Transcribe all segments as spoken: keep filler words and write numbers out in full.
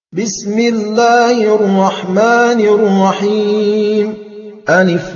بسم الله الرحمن الرحيم ألف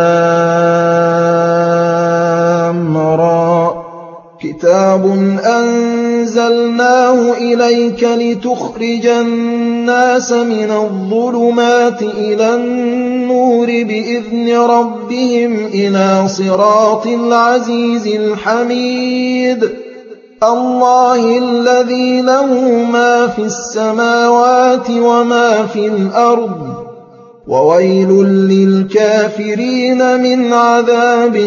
لام را كتاب أنزلناه إليك لتخرج الناس من الظلمات إلى النور بإذن ربهم إلى صراط العزيز الحميد الله الذي له ما في السماوات وما في الأرض وويل للكافرين من عذاب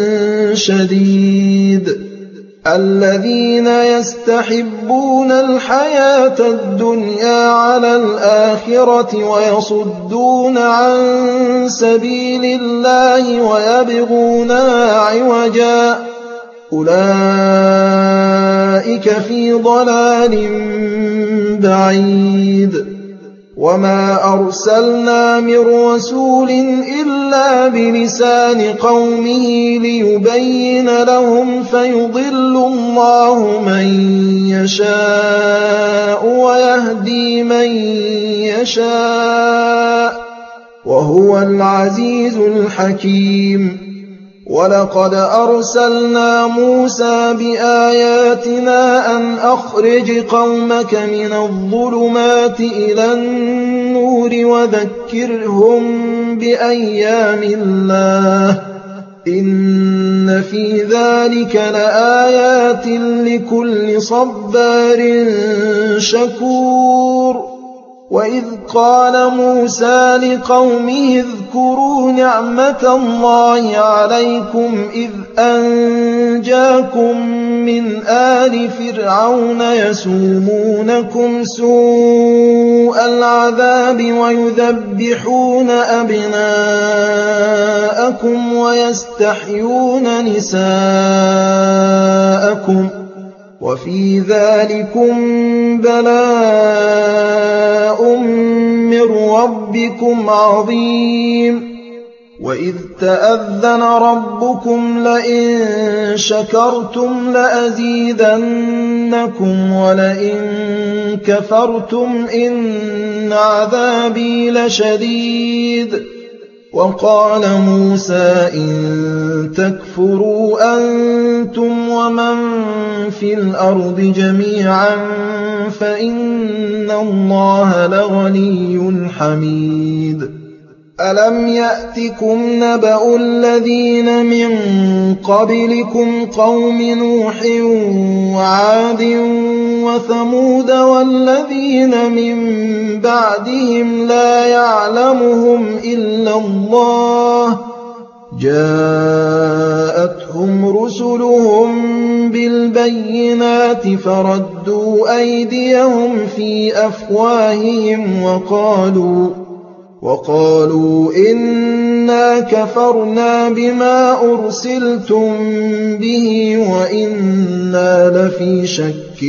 شديد الذين يستحبون الحياة الدنيا على الآخرة ويصدون عن سبيل الله ويبغونها عوجا أولئك في ضلال بعيد وما أرسلنا من رسول إلا بلسان قومه ليبين لهم فيضل الله من يشاء ويهدي من يشاء وهو العزيز الحكيم ولقد أرسلنا موسى بآياتنا أن أخرج قومك من الظلمات إلى النور وذكرهم بأيام الله إن في ذلك لآيات لكل صبار شكور وإذ قال موسى لقومه اذكروا نعمة الله عليكم إذ أنجاكم من آل فرعون يسومونكم سوء العذاب ويذبحون أبناءكم ويستحيون نساءكم وفي ذلكم بلاء من ربكم عظيم وإذ تأذن ربكم لئن شكرتم لأزيدنكم ولئن كفرتم إن عذابي لشديد وقال موسى إن تكفروا أنتم ومن في الأرض جميعا فإن الله لغني حميد ألم يأتكم نبأ الذين من قبلكم قوم نوح وعاد وثمود والذين من بعدهم لا يعلمهم إلا الله جاءتهم رسلهم بالبينات فردوا أيديهم في أفواههم وقالوا وقالوا إنا كفرنا بما أرسلتم به وإنا لفي شك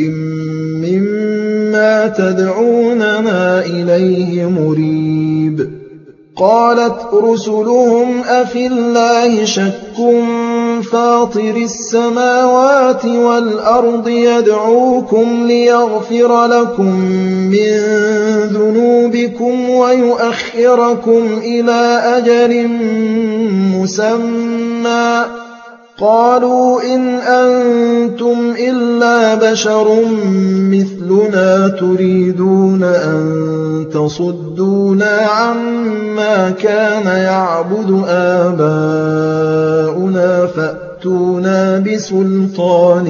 مما تدعوننا إليه مريب قالت رسلهم أفي الله شك فاطر السماوات والأرض يدعوكم ليغفر لكم من ذنوبكم ويؤخركم إلى أجل مسمى قالوا إن أنتم إلا بشر مثلنا تريدون أن تصدونا عما كان يعبد آباؤنا فأتونا بسلطان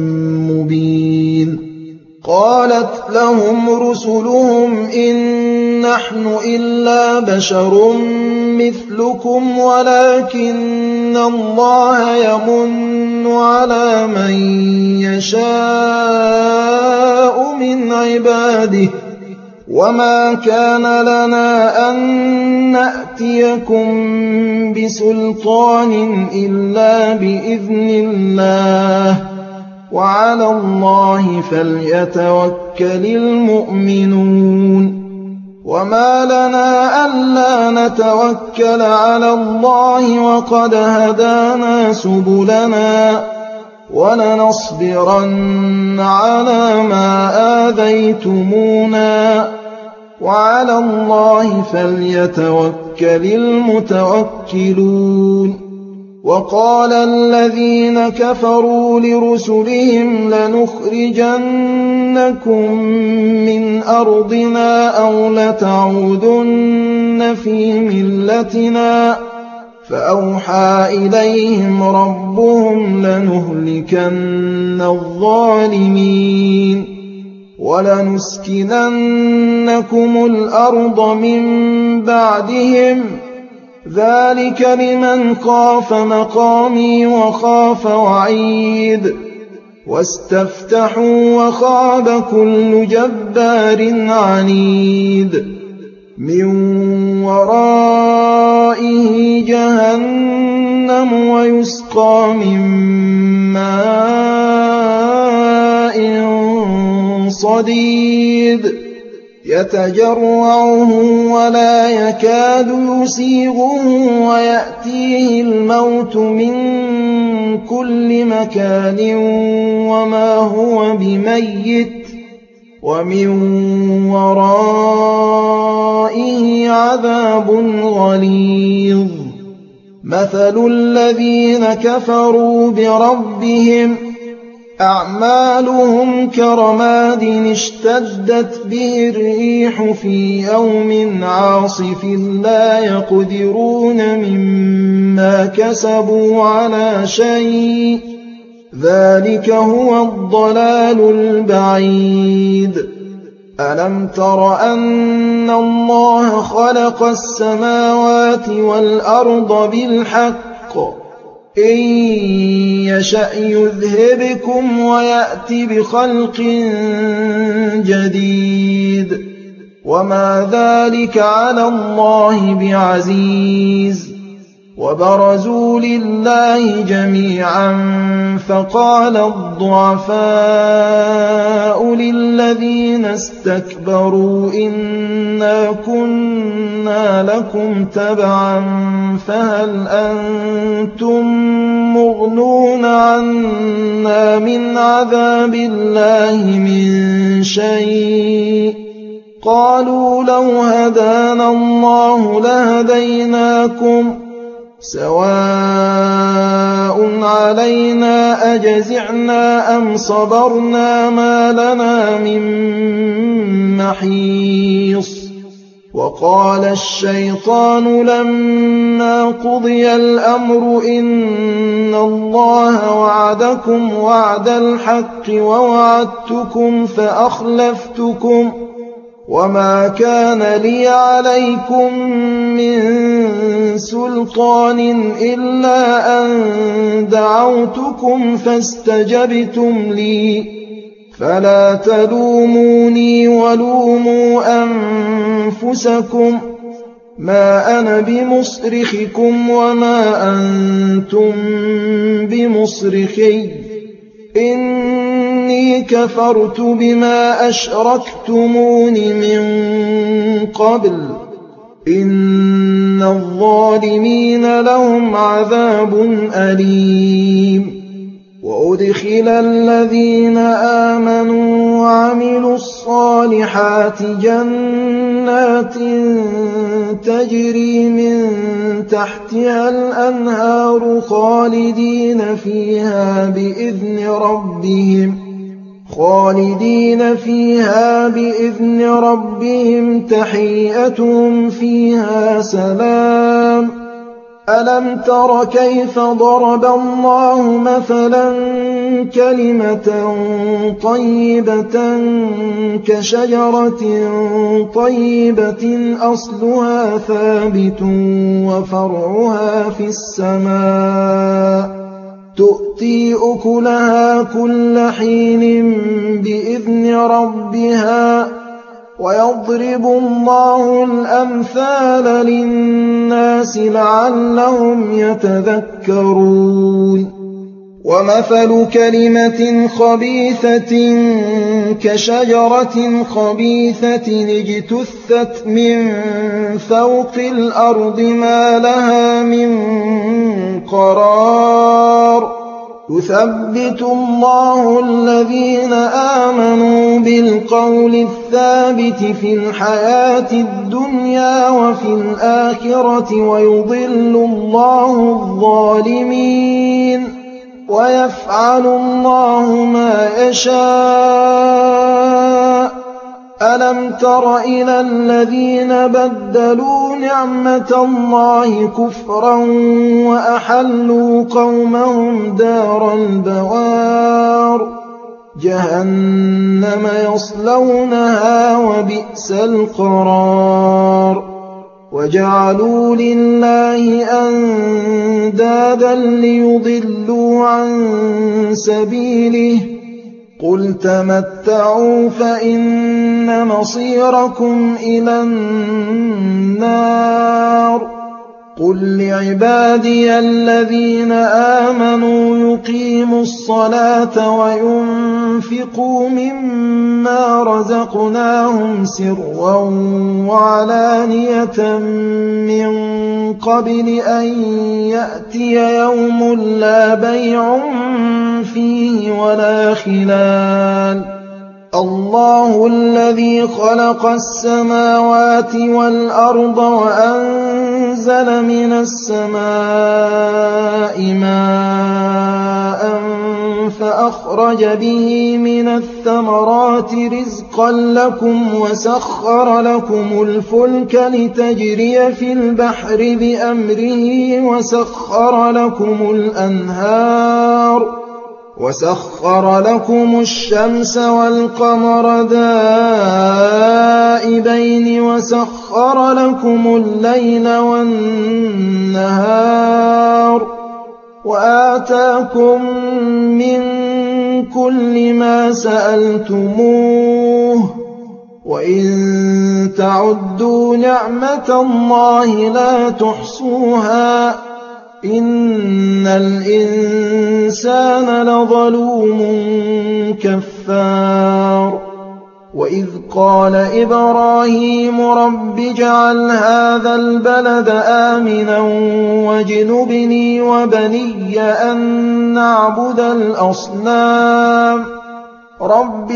مبين قالت لهم رسلهم إن نحن إلا بشر مثلكم ولكن الله يمن على من يشاء من عباده وما كان لنا أن نأتيكم بسلطان إلا بإذن الله وعلى الله فليتوكل المؤمنون وما لنا ألا نتوكل على الله وقد هدانا سبلنا ولنصبرن على ما آذيتمونا وعلى الله فليتوكل المتوكلون وقال الذين كفروا لرسلهم لنخرجنكم من أرضنا أو لتعودن في ملتنا فأوحى إليهم ربهم لنهلكن الظالمين ولنسكننكم الأرض من بعدهم ذلك لمن خاف مقامي وخاف وعيد واستفتحوا وخاب كل جبار عنيد من ورائه جهنم ويسقى من ماء صديد يتجرعه ولا يكاد يسيغه ويأتيه الموت من كل مكان وما هو بميت ومن ورائه عذاب غليظ مثل الذين كفروا بربهم أعمالهم كرماد اشتدت به الريح في يوم عاصف لا يقدرون مما كسبوا على شيء ذلك هو الضلال البعيد ألم تر أن الله خلق السماوات والأرض بالحق إن يشأ يذهبكم ويأتي بخلق جديد وما ذلك على الله بعزيز وبرزوا لله جميعا فقال الضعفاء للذين استكبروا إنا كنا لكم تبعا فهل أنتم مغنون عنا من عذاب الله من شيء قالوا لو هدانا الله لهديناكم سواء علينا أجزعنا أم صبرنا ما لنا من محيص وقال الشيطان لما قضي الأمر إن الله وعدكم وعد الحق ووعدتكم فأخلفتكم وما كان لي عليكم من سلطان إلا أن دعوتكم فاستجبتم لي فلا تلوموني ولوموا أنفسكم ما أنا بمصرخكم وما أنتم بمصرخي إني كفرت بما أشركتمون من قبل إن الظالمين لهم عذاب أليم وأدخل الذين آمنوا وعملوا الصالحات جنات تجري من تحتها الأنهار خالدين فيها بإذن ربهم خالدين فيها بإذن ربهم تحيتهم فيها سلام ألم تر كيف ضرب الله مثلا كلمة طيبة كشجرة طيبة أصلها ثابت وفرعها في السماء تؤتي أكلها كل حين بإذن ربها ويضرب الله الأمثال للناس لعلهم يتذكرون ومثل كلمة خبيثة كشجرة خبيثة اجتثت من فوق الأرض ما لها من قرار يثبت الله الذين آمنوا بالقول الثابت في الحياة الدنيا وفي الآخرة ويضل الله الظالمين ويفعل الله ما يشاء. ألم تر إلى الذين بدلوا نعمة الله كفرا وأحلوا قومهم دار البوار جهنم يصلونها وبئس القرار وجعلوا لله أندادا ليضلوا عن سبيله قل تمتعوا فإن مصيركم إلى النار قل لعبادي الذين آمنوا يقيموا الصلاة وينفقوا مما رزقناهم سرا وعلانية من قبل أن يأتي يوم لا بيع فيه ولا خلال الله الذي خلق السماوات والأرض وأنزل من السماء ماء فأخرج به من الثمرات رزقا لكم وسخر لكم الفلك لتجري في البحر بأمره وسخر لكم الأنهار وسخر لكم الشمس والقمر دائبين وسخر لكم الليل والنهار وآتاكم من كل ما سألتموه وإن تعدوا نعمة الله لا تحصوها إن الإنسان لظلوم كفار وإذ قال إبراهيم رب اجعل هذا البلد آمنا واجنبني وبني أن نعبد الأصنام رب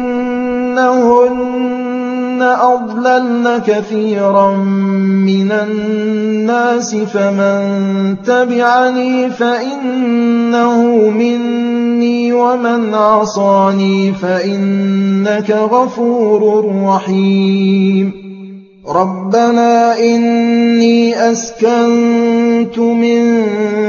إنهن أضللن كثيرا من الناس فمن تبعني فإنه مني ومن عصاني فإنك غفور رحيم ربنا إني أسكنت من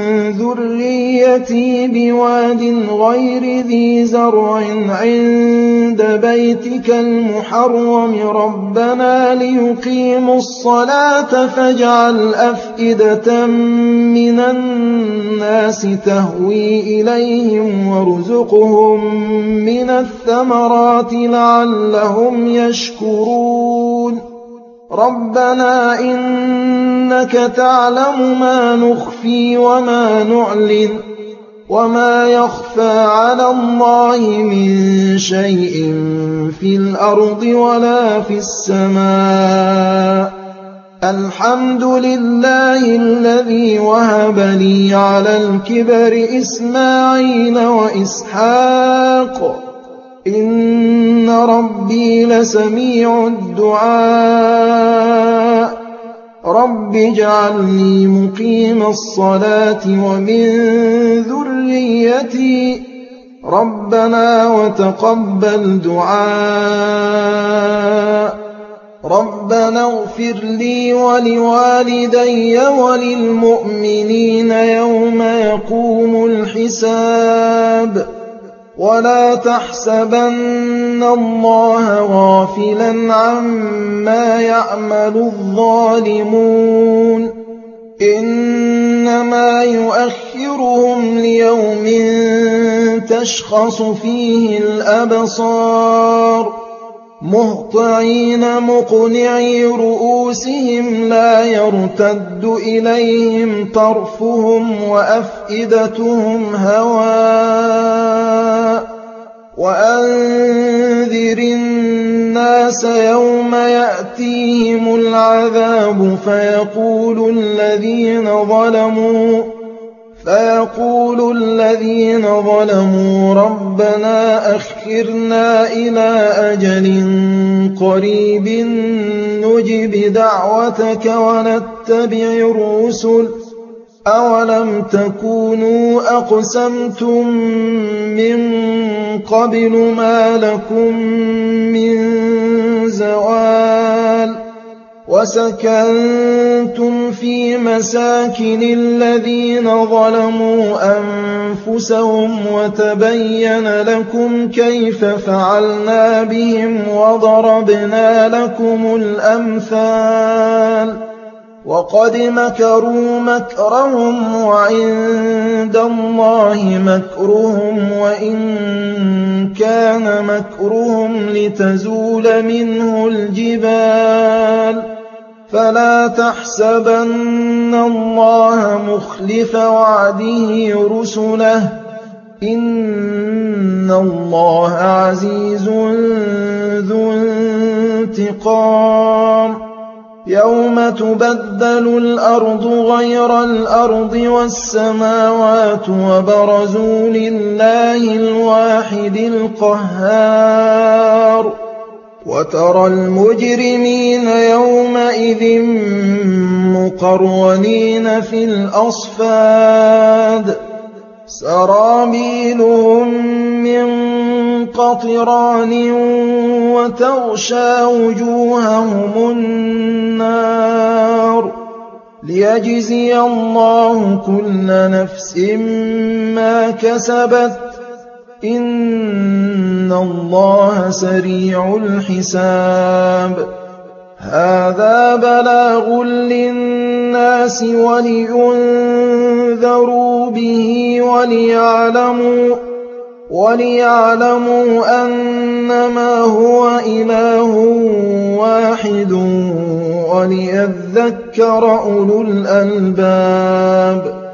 ذريتي بواد غير ذي زرع عند بيتك المحرم ربنا ليقيموا الصلاة فاجعل أفئدة من الناس تهوي إليهم وارزقهم من الثمرات لعلهم يشكرون ربنا إنك تعلم ما نخفي وما نعلن وما يخفى على الله من شيء في الأرض ولا في السماء الحمد لله الذي وهب لي على الكبر إسماعيل وإسحاق إن ربي لسميع الدعاء رب اجعلني مقيم الصلاة ومن ذريتي ربنا وتقبل دعاء ربنا اغفر لي ولوالدي وللمؤمنين يوم يقوم الحساب ولا تحسبن الله غافلا عما يعمل الظالمون إنما يؤخرهم ليوم تشخص فيه الأبصار مهطعين مقنعي رؤوسهم لا يرتد إليهم طرفهم وأفئدتهم هواء وأنذر الناس يوم يأتيهم العذاب فيقول الذين ظلموا فيقول الذين ظلموا ربنا أخرنا إلى أجل قريب نجب دعوتك ونتبع الرسل أولم تكونوا أقسمتم من قبل ما لكم من زوال وسكنتم في مساكن الذين ظلموا أنفسهم وتبين لكم كيف فعلنا بهم وضربنا لكم الأمثال وقد مكروا مكرهم وعند الله مكرهم وإن كان مكرهم لتزول منه الجبال فلا تحسبن الله مخلف وعده رسله إن الله عزيز ذو انتقام يوم تبدل الأرض غير الأرض والسماوات وبرزوا لله الواحد القهار وترى المجرمين يومئذ مقرنين في الأصفاد سرابيلهم من قطران وتغشى وجوههم النار ليجزي الله كل نفس ما كسبت إن الله سريع الحساب هذا بلاغ للناس ولينذروا به وليعلموا وليعلموا أنما هو إله واحد وليذكر أولو الألباب